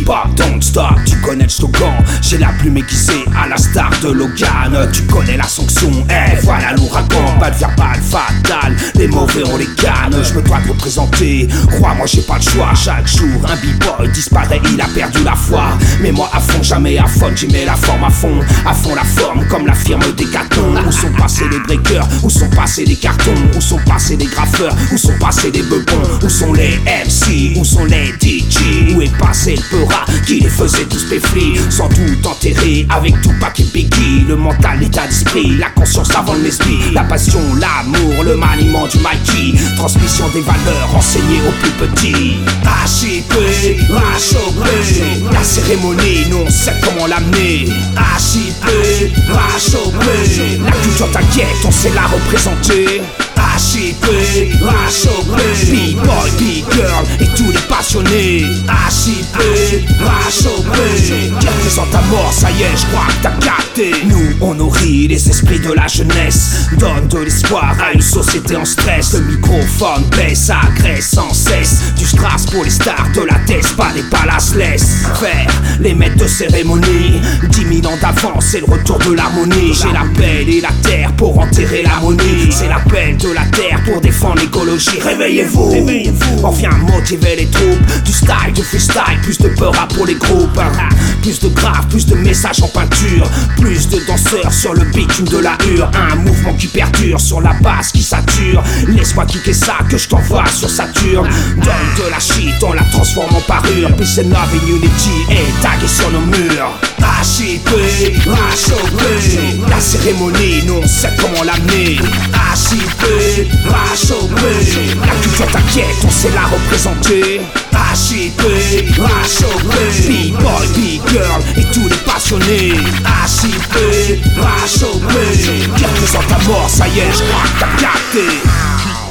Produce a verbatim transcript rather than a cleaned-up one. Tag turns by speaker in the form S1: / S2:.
S1: hip-hop don't stop, tu connais le slogan. J'ai la plume aiguisée à la star de Logan. Tu connais la sanction, eh voilà l'ouragan. Pas de verbal fatal, les mauvais on les canne. Je me dois de représenter, crois-moi j'ai pas le choix. Chaque jour un b-boy disparaît, il a perdu la foi. Mais moi à fond, jamais à fond, j'y mets la forme à fond. À fond la forme comme la firme Décathlon. Où sont passés les breakers, où sont passés les cartons, où sont passés les graffeurs, où sont passés les bebons, où sont les M C, où sont les D J, où est passé le peura qui les faisait tous péflis. Sans doute enterré avec Tupac et Biggie. Le mental, l'état d'esprit, la conscience avant le mesbli. La passion, l'amour, le maniement du Mikey. Transmission des valeurs enseignées aux plus petits. H I P, H O P, la cérémonie, nous on sait comment l'amener. H I P, H O P, la culture t'inquiète, on sait la représenter. H I P, H O P, B-boy, B-girl et tous les passionnés. H I P, H O P, qui représente ta mort, ça y est, je crois que t'as capté. Nous, on nourrit les esprits de la jeunesse, donne de l'espoir à une société en stress. Le microphone baisse, agresse sans cesse. Du strass pour les stars de la tête, pas des palaces, laisse faire les maîtres de cérémonie. Dix mille ans d'avance, c'est le retour de l'harmonie. J'ai l'appel et la terre pour enterrer l'harmonie. C'est l'appel de la terre pour défendre l'écologie. Réveillez-vous, réveillez-vous. On vient motiver les troupes. Du style, du freestyle, plus de peur pour les groupes. Plus de graphes, plus de messages en peinture. Plus de danseurs sur le bitume de la hure. Un mouvement qui perdure sur la basse qui sature. Laisse-moi kicker ça que je t'envoie sur Saturne. Donne de la shit, on la transforme en parure. Peace and love and unity est tagué sur nos murs. H I P, H O P, la cérémonie, nous on sait comment l'amener. H I P, H O P, la culture t'inquiète, on sait la représenter. H I P, H O P, B-boy, B-girl et tous les passionnés. H I P, H O P, qui représente ta mort, ça y est, je crois que t'as capté.